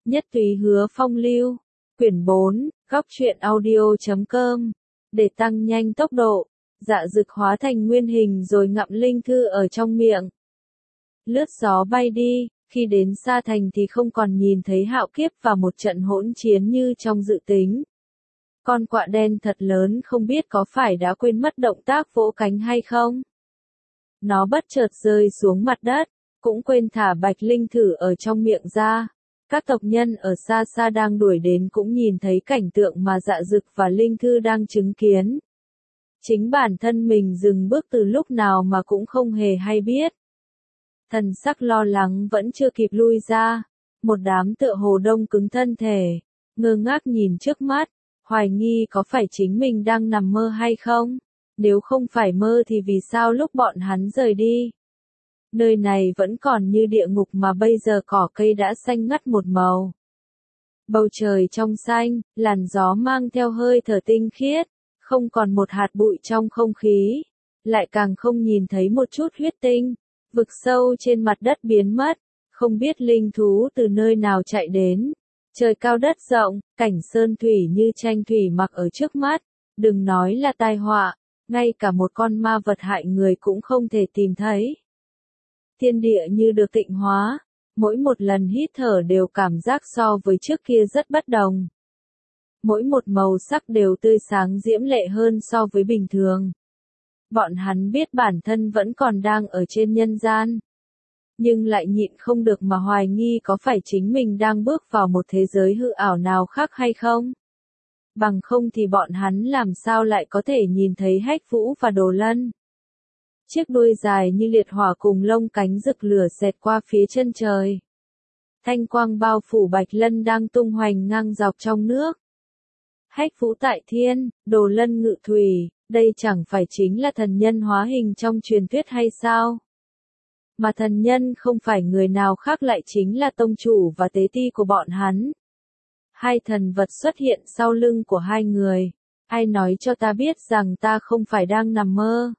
Nhất Túy Hứa Phong Lưu, quyển 4, góc truyện audio.com. Để tăng nhanh tốc độ, Dạ Dực hóa thành nguyên hình rồi ngậm linh thư ở trong miệng. Lướt gió bay đi, khi đến Sa Thành thì không còn nhìn thấy Hạo Kiếp và một trận hỗn chiến như trong dự tính. Con quạ đen thật lớn không biết có phải đã quên mất động tác vỗ cánh hay không. Nó bất chợt rơi xuống mặt đất, cũng quên thả bạch linh thử ở trong miệng ra. Các tộc nhân ở xa xa đang đuổi đến cũng nhìn thấy cảnh tượng mà Dạ Dực và Linh Thư đang chứng kiến. Chính bản thân mình dừng bước từ lúc nào mà cũng không hề hay biết. Thần sắc lo lắng vẫn chưa kịp lui ra, một đám tựa hồ đông cứng thân thể, ngơ ngác nhìn trước mắt, hoài nghi có phải chính mình đang nằm mơ hay không, nếu không phải mơ thì vì sao lúc bọn hắn rời đi. Nơi này vẫn còn như địa ngục mà bây giờ cỏ cây đã xanh ngắt một màu. Bầu trời trong xanh, làn gió mang theo hơi thở tinh khiết, không còn một hạt bụi trong không khí, lại càng không nhìn thấy một chút huyết tinh. Vực sâu trên mặt đất biến mất, không biết linh thú từ nơi nào chạy đến. Trời cao đất rộng, cảnh sơn thủy như tranh thủy mặc ở trước mắt, đừng nói là tai họa, ngay cả một con ma vật hại người cũng không thể tìm thấy. Thiên địa như được tịnh hóa, mỗi một lần hít thở đều cảm giác so với trước kia rất bất đồng. Mỗi một màu sắc đều tươi sáng diễm lệ hơn so với bình thường. Bọn hắn biết bản thân vẫn còn đang ở trên nhân gian, nhưng lại nhịn không được mà hoài nghi có phải chính mình đang bước vào một thế giới hư ảo nào khác hay không. Bằng không thì bọn hắn làm sao lại có thể nhìn thấy Hách Vũ và Đồ Lân. Chiếc đuôi dài như liệt hỏa cùng lông cánh rực lửa xẹt qua phía chân trời. Thanh quang bao phủ Bạch Lân đang tung hoành ngang dọc trong nước. Hách Vũ tại thiên, Đồ Lân ngự thủy, đây chẳng phải chính là thần nhân hóa hình trong truyền thuyết hay sao? Mà thần nhân không phải người nào khác lại chính là tông chủ và tế ti của bọn hắn. Hai thần vật xuất hiện sau lưng của hai người. Ai nói cho ta biết rằng ta không phải đang nằm mơ?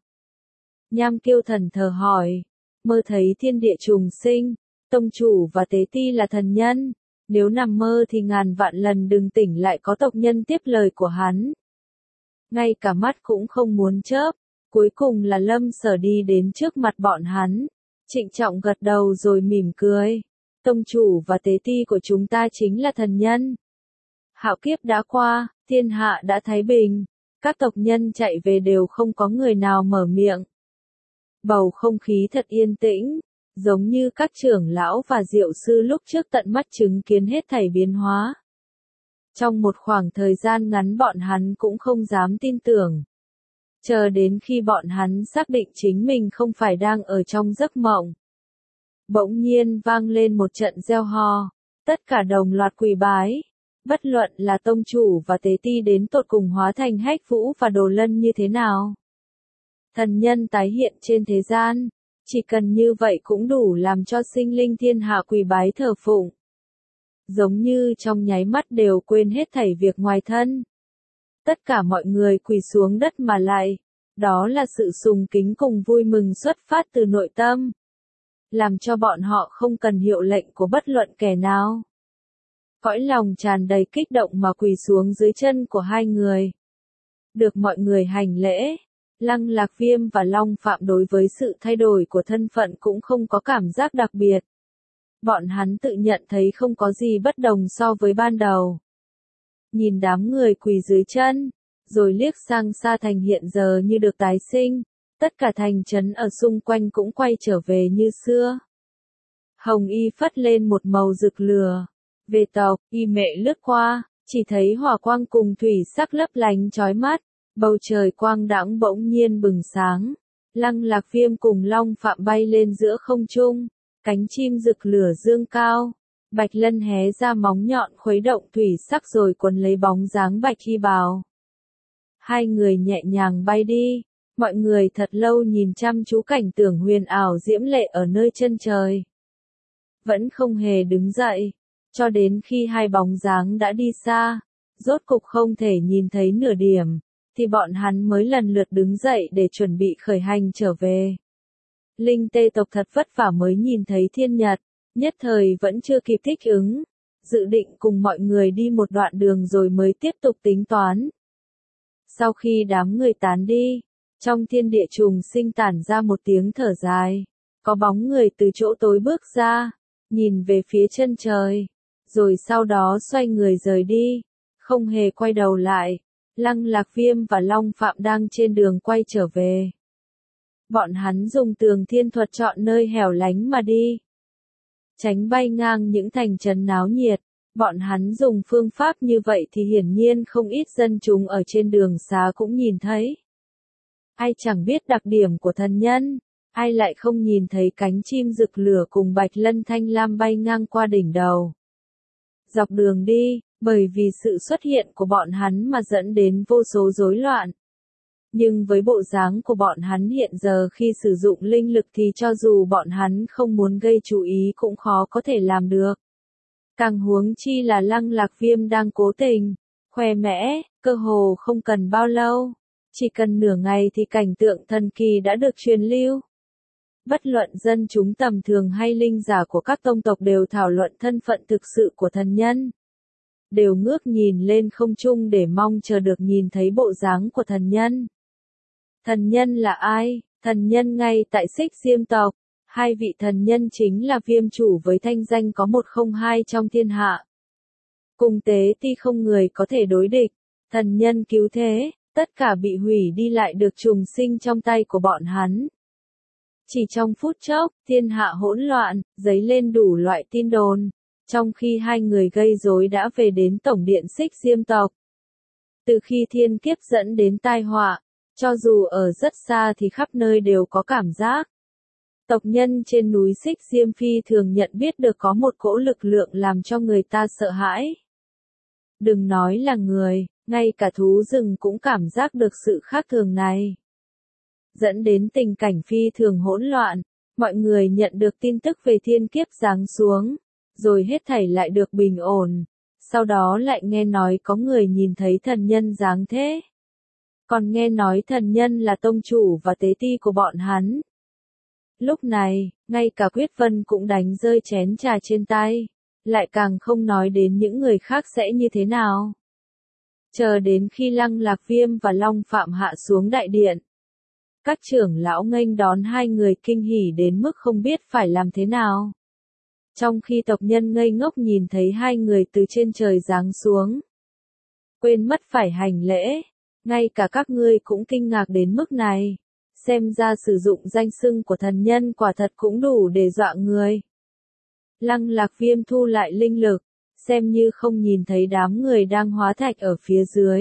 Nham Kiêu Thần thờ hỏi, mơ thấy thiên địa trùng sinh, tông chủ và tế ti là thần nhân, nếu nằm mơ thì ngàn vạn lần đừng tỉnh lại có tộc nhân tiếp lời của hắn. Ngay cả mắt cũng không muốn chớp, cuối cùng là Lâm Sở đi đến trước mặt bọn hắn, trịnh trọng gật đầu rồi mỉm cười, tông chủ và tế ti của chúng ta chính là thần nhân. Hạo kiếp đã qua, thiên hạ đã thái bình, các tộc nhân chạy về đều không có người nào mở miệng. Bầu không khí thật yên tĩnh, giống như các trưởng lão và diệu sư lúc trước tận mắt chứng kiến hết thảy biến hóa. Trong một khoảng thời gian ngắn bọn hắn cũng không dám tin tưởng. Chờ đến khi bọn hắn xác định chính mình không phải đang ở trong giấc mộng. Bỗng nhiên vang lên một trận reo hò, tất cả đồng loạt quỳ bái. Bất luận là tông chủ và tế ti đến tột cùng hóa thành Hách Vũ và Đồ Lân như thế nào. Thần nhân tái hiện trên thế gian, chỉ cần như vậy cũng đủ làm cho sinh linh thiên hạ quỳ bái thờ phụng. Giống như trong nháy mắt đều quên hết thảy việc ngoài thân. Tất cả mọi người quỳ xuống đất mà lại, đó là sự sùng kính cùng vui mừng xuất phát từ nội tâm. Làm cho bọn họ không cần hiệu lệnh của bất luận kẻ nào. Cõi lòng tràn đầy kích động mà quỳ xuống dưới chân của hai người. Được mọi người hành lễ, Lăng Lạc Viêm và Long Phạm đối với sự thay đổi của thân phận cũng không có cảm giác đặc biệt. Bọn hắn tự nhận thấy không có gì bất đồng so với ban đầu. Nhìn đám người quỳ dưới chân, rồi liếc sang Sa Thành hiện giờ như được tái sinh, tất cả thành trấn ở xung quanh cũng quay trở về như xưa. Hồng y phất lên một màu rực lửa. Về tộc, y mệ lướt qua, chỉ thấy hỏa quang cùng thủy sắc lấp lánh chói mắt, bầu trời quang đãng bỗng nhiên bừng sáng. Lăng Lạc Viêm cùng Long Phạm bay lên giữa không trung, cánh chim rực lửa dương cao. Bạch Lân hé ra móng nhọn khuấy động thủy sắc rồi quấn lấy bóng dáng Bạch Y Bào. Hai người nhẹ nhàng bay đi, mọi người thật lâu nhìn chăm chú cảnh tượng huyền ảo diễm lệ ở nơi chân trời. Vẫn không hề đứng dậy. Cho đến khi hai bóng dáng đã đi xa, rốt cục không thể nhìn thấy nửa điểm, thì bọn hắn mới lần lượt đứng dậy để chuẩn bị khởi hành trở về. Linh tê tộc thật vất vả mới nhìn thấy thiên nhật, nhất thời vẫn chưa kịp thích ứng. dự định cùng mọi người đi một đoạn đường rồi mới tiếp tục tính toán. Sau khi đám người tán đi, trong thiên địa trùng sinh tản ra một tiếng thở dài, có bóng người từ chỗ tối bước ra, nhìn về phía chân trời, rồi sau đó xoay người rời đi, không hề quay đầu lại. Lăng Lạc Viêm và Long Phạm đang trên đường quay trở về. Bọn hắn dùng tường thiên thuật chọn nơi hẻo lánh mà đi, tránh bay ngang những thành trấn náo nhiệt. Bọn hắn dùng phương pháp như vậy thì hiển nhiên không ít dân chúng ở trên đường xá cũng nhìn thấy. Ai chẳng biết đặc điểm của thần nhân, ai lại không nhìn thấy cánh chim rực lửa cùng bạch lân thanh lam bay ngang qua đỉnh đầu. Dọc đường đi, bởi vì sự xuất hiện của bọn hắn mà dẫn đến vô số rối loạn. Nhưng với bộ dáng của bọn hắn hiện giờ khi sử dụng linh lực thì cho dù bọn hắn không muốn gây chú ý cũng khó có thể làm được. Càng huống chi là Lăng Lạc Viêm đang cố tình, khoe mẽ, cơ hồ không cần bao lâu. Chỉ cần nửa ngày thì cảnh tượng thần kỳ đã được truyền lưu. Bất luận dân chúng tầm thường hay linh giả của các tông tộc đều thảo luận thân phận thực sự của thần nhân. Đều ngước nhìn lên không trung để mong chờ được nhìn thấy bộ dáng của thần nhân. Thần nhân là ai? Thần nhân ngay tại Xích Diêm tộc. Hai vị thần nhân chính là Viêm chủ với thanh danh có 102 trong thiên hạ. Cùng Tế Ti không người có thể đối địch. Thần nhân cứu thế, tất cả bị hủy đi lại được trùng sinh trong tay của bọn hắn. Chỉ trong phút chốc, thiên hạ hỗn loạn, dấy lên đủ loại tin đồn. Trong khi hai người gây rối đã về đến tổng điện Xích Diêm tộc. Từ khi thiên kiếp dẫn đến tai họa, cho dù ở rất xa thì khắp nơi đều có cảm giác. Tộc nhân trên núi Xích Diêm phi thường nhận biết được có một cỗ lực lượng làm cho người ta sợ hãi. Đừng nói là người, ngay cả thú rừng cũng cảm giác được sự khác thường này. Dẫn đến tình cảnh phi thường hỗn loạn, mọi người nhận được tin tức về thiên kiếp giáng xuống, rồi hết thảy lại được bình ổn. Sau đó lại nghe nói có người nhìn thấy thần nhân giáng thế. Còn nghe nói thần nhân là tông chủ và tế ti của bọn hắn. Lúc này, ngay cả Quyết Vân cũng đánh rơi chén trà trên tay, lại càng không nói đến những người khác sẽ như thế nào. Chờ đến khi Lăng Lạc Viêm và Long Phạm hạ xuống đại điện, các trưởng lão nghênh đón hai người kinh hỉ đến mức không biết phải làm thế nào. Trong khi tộc nhân ngây ngốc nhìn thấy hai người từ trên trời giáng xuống, quên mất phải hành lễ, ngay cả các ngươi cũng kinh ngạc đến mức này. Xem ra sử dụng danh xưng của thần nhân quả thật cũng đủ để dọa người. Lăng Lạc Viêm thu lại linh lực, xem như không nhìn thấy đám người đang hóa thạch ở phía dưới.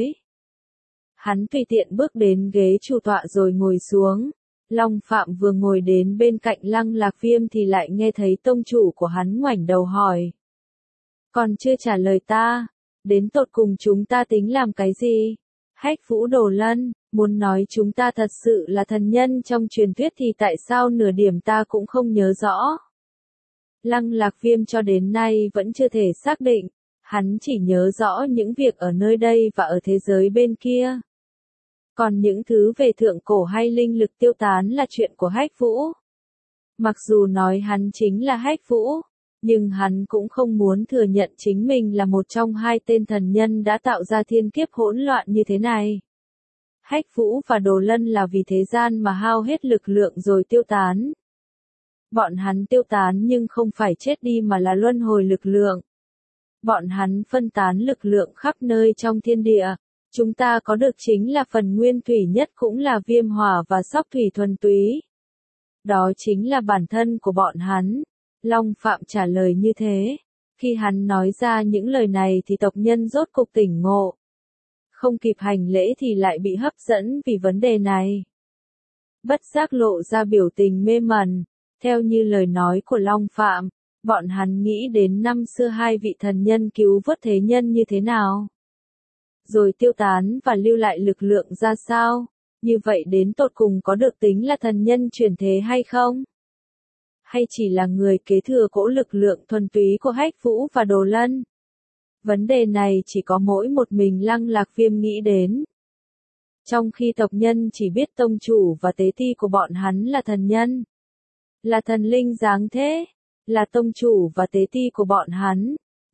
Hắn tùy tiện bước đến ghế chủ tọa rồi ngồi xuống. Long Phạm vừa ngồi đến bên cạnh Lăng Lạc Viêm thì lại nghe thấy tông chủ của hắn ngoảnh đầu hỏi. Còn chưa trả lời ta, đến tột cùng chúng ta tính làm cái gì? Hách Vũ Đồ Lân, muốn nói chúng ta thật sự là thần nhân trong truyền thuyết thì tại sao nửa điểm ta cũng không nhớ rõ. Lăng Lạc Viêm cho đến nay vẫn chưa thể xác định, hắn chỉ nhớ rõ những việc ở nơi đây và ở thế giới bên kia. Còn những thứ về thượng cổ hay linh lực tiêu tán là chuyện của Hách Vũ. Mặc dù nói hắn chính là Hách Vũ, nhưng hắn cũng không muốn thừa nhận chính mình là một trong hai tên thần nhân đã tạo ra thiên kiếp hỗn loạn như thế này. Hách Vũ và Đồ Lân là vì thế gian mà hao hết lực lượng rồi tiêu tán. Bọn hắn tiêu tán nhưng không phải chết đi mà là luân hồi lực lượng. Bọn hắn phân tán lực lượng khắp nơi trong thiên địa. Chúng ta có được chính là phần nguyên thủy nhất cũng là viêm hỏa và sóc thủy thuần túy. Đó chính là bản thân của bọn hắn. Long Phạm trả lời như thế. Khi hắn nói ra những lời này thì tộc nhân rốt cục tỉnh ngộ. Không kịp hành lễ thì lại bị hấp dẫn vì vấn đề này. Bất giác lộ ra biểu tình mê mẩn. Theo như lời nói của Long Phạm, bọn hắn nghĩ đến năm xưa hai vị thần nhân cứu vớt thế nhân như thế nào. Rồi tiêu tán và lưu lại lực lượng ra sao, như vậy đến tột cùng có được tính là thần nhân chuyển thế hay không? Hay chỉ là người kế thừa cỗ lực lượng thuần túy của Hách Vũ và Đồ Lân? Vấn đề này chỉ có mỗi một mình Lăng Lạc Viêm nghĩ đến. Trong khi tộc nhân chỉ biết tông chủ và tế ti của bọn hắn là thần nhân, là thần linh giáng thế, là tông chủ và tế ti của bọn hắn.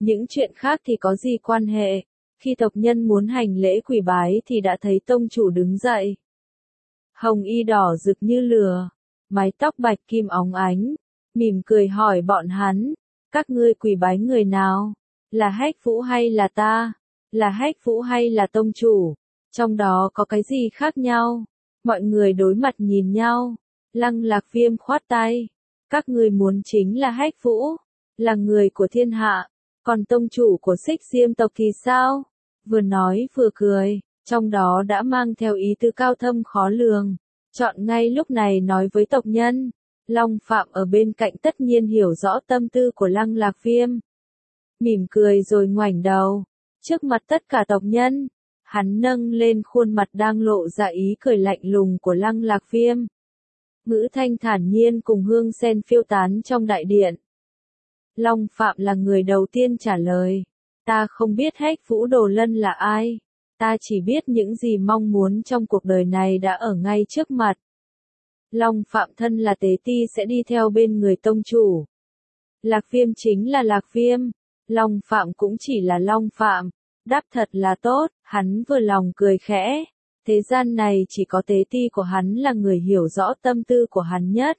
Những chuyện khác thì có gì quan hệ. Khi tộc nhân muốn hành lễ quỳ bái thì đã thấy tông chủ đứng dậy. Hồng y đỏ rực như lửa, mái tóc bạch kim óng ánh, mỉm cười hỏi bọn hắn, các ngươi quỳ bái người nào? Là Hách Vũ hay là ta? Là Hách Vũ hay là tông chủ? Trong đó có cái gì khác nhau? Mọi người đối mặt nhìn nhau. Lăng Lạc Viêm khoát tay. Các ngươi muốn chính là Hách Vũ, là người của thiên hạ, còn tông chủ của Xích Diêm tộc thì sao? Vừa nói vừa cười, trong đó đã mang theo ý tứ cao thâm khó lường. Chọn ngay lúc này nói với tộc nhân. Long Phạm ở bên cạnh tất nhiên hiểu rõ tâm tư của Lăng Lạc Viêm. Mỉm cười rồi ngoảnh đầu. Trước mặt tất cả tộc nhân, hắn nâng lên khuôn mặt đang lộ ra ý cười lạnh lùng của Lăng Lạc Viêm. Ngữ thanh thản nhiên cùng hương sen phiêu tán trong đại điện. Long Phạm là người đầu tiên trả lời. Ta không biết Hách Vũ Đồ Lân là ai. Ta chỉ biết những gì mong muốn trong cuộc đời này đã ở ngay trước mặt. Long Phạm thân là tế ti sẽ đi theo bên người tông chủ. Lạc Viêm chính là Lạc Viêm. Long Phạm cũng chỉ là Long Phạm. Đáp thật là tốt, hắn vừa lòng cười khẽ. Thế gian này chỉ có tế ti của hắn là người hiểu rõ tâm tư của hắn nhất.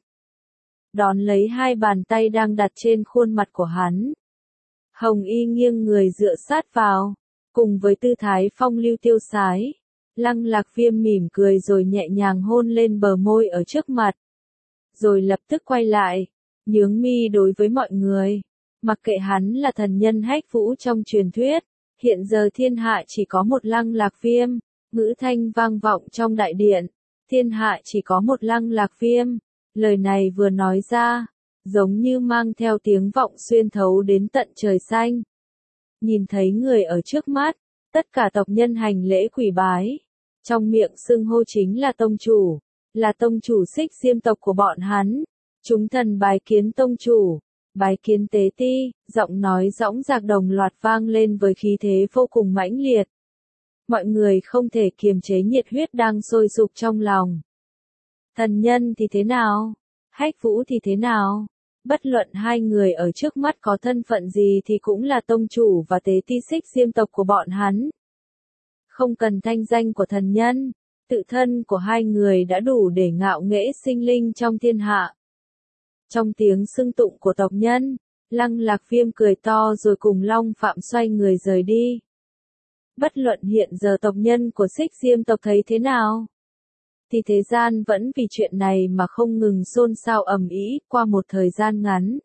Đón lấy hai bàn tay đang đặt trên khuôn mặt của hắn. Hồng y nghiêng người dựa sát vào, cùng với tư thái phong lưu tiêu sái. Lăng Lạc Viêm mỉm cười rồi nhẹ nhàng hôn lên bờ môi ở trước mặt. Rồi lập tức quay lại, nhướng mi đối với mọi người. Mặc kệ hắn là thần nhân Hách Vũ trong truyền thuyết, hiện giờ thiên hạ chỉ có một Lăng Lạc Viêm. Ngữ thanh vang vọng trong đại điện. Thiên hạ chỉ có một Lăng Lạc Viêm. Lời này vừa nói ra, giống như mang theo tiếng vọng xuyên thấu đến tận trời xanh. Nhìn thấy người ở trước mắt, tất cả tộc nhân hành lễ quỳ bái. Trong miệng xưng hô chính là tông chủ, là tông chủ Xích Diêm tộc của bọn hắn. Chúng thần bái kiến tông chủ, bái kiến tế ti, giọng nói dõng dạc đồng loạt vang lên với khí thế vô cùng mãnh liệt. Mọi người không thể kiềm chế nhiệt huyết đang sôi sục trong lòng. Thần nhân thì thế nào? Hách Vũ thì thế nào? Bất luận hai người ở trước mắt có thân phận gì thì cũng là tông chủ và tế ti Xích Diêm tộc của bọn hắn. Không cần thanh danh của thần nhân, tự thân của hai người đã đủ để ngạo nghễ sinh linh trong thiên hạ. Trong tiếng xưng tụng của tộc nhân, Lăng Lạc Viêm cười to rồi cùng Long Phạm xoay người rời đi. Bất luận hiện giờ tộc nhân của Xích Diêm tộc thấy thế nào, thì thế gian vẫn vì chuyện này mà không ngừng xôn xao ầm ĩ qua một thời gian ngắn.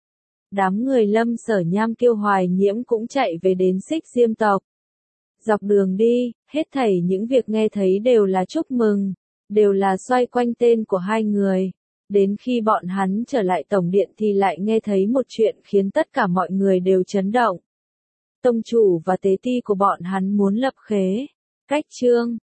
Đám người Lâm Sở Nham Kiêu Hoài Nhiễm cũng chạy về đến Xích Diêm tộc. Dọc đường đi, hết thảy những việc nghe thấy đều là chúc mừng, đều là xoay quanh tên của hai người. Đến khi bọn hắn trở lại tổng điện thì lại nghe thấy một chuyện khiến tất cả mọi người đều chấn động. Tông chủ và tế ti của bọn hắn muốn lập khế, cách chương.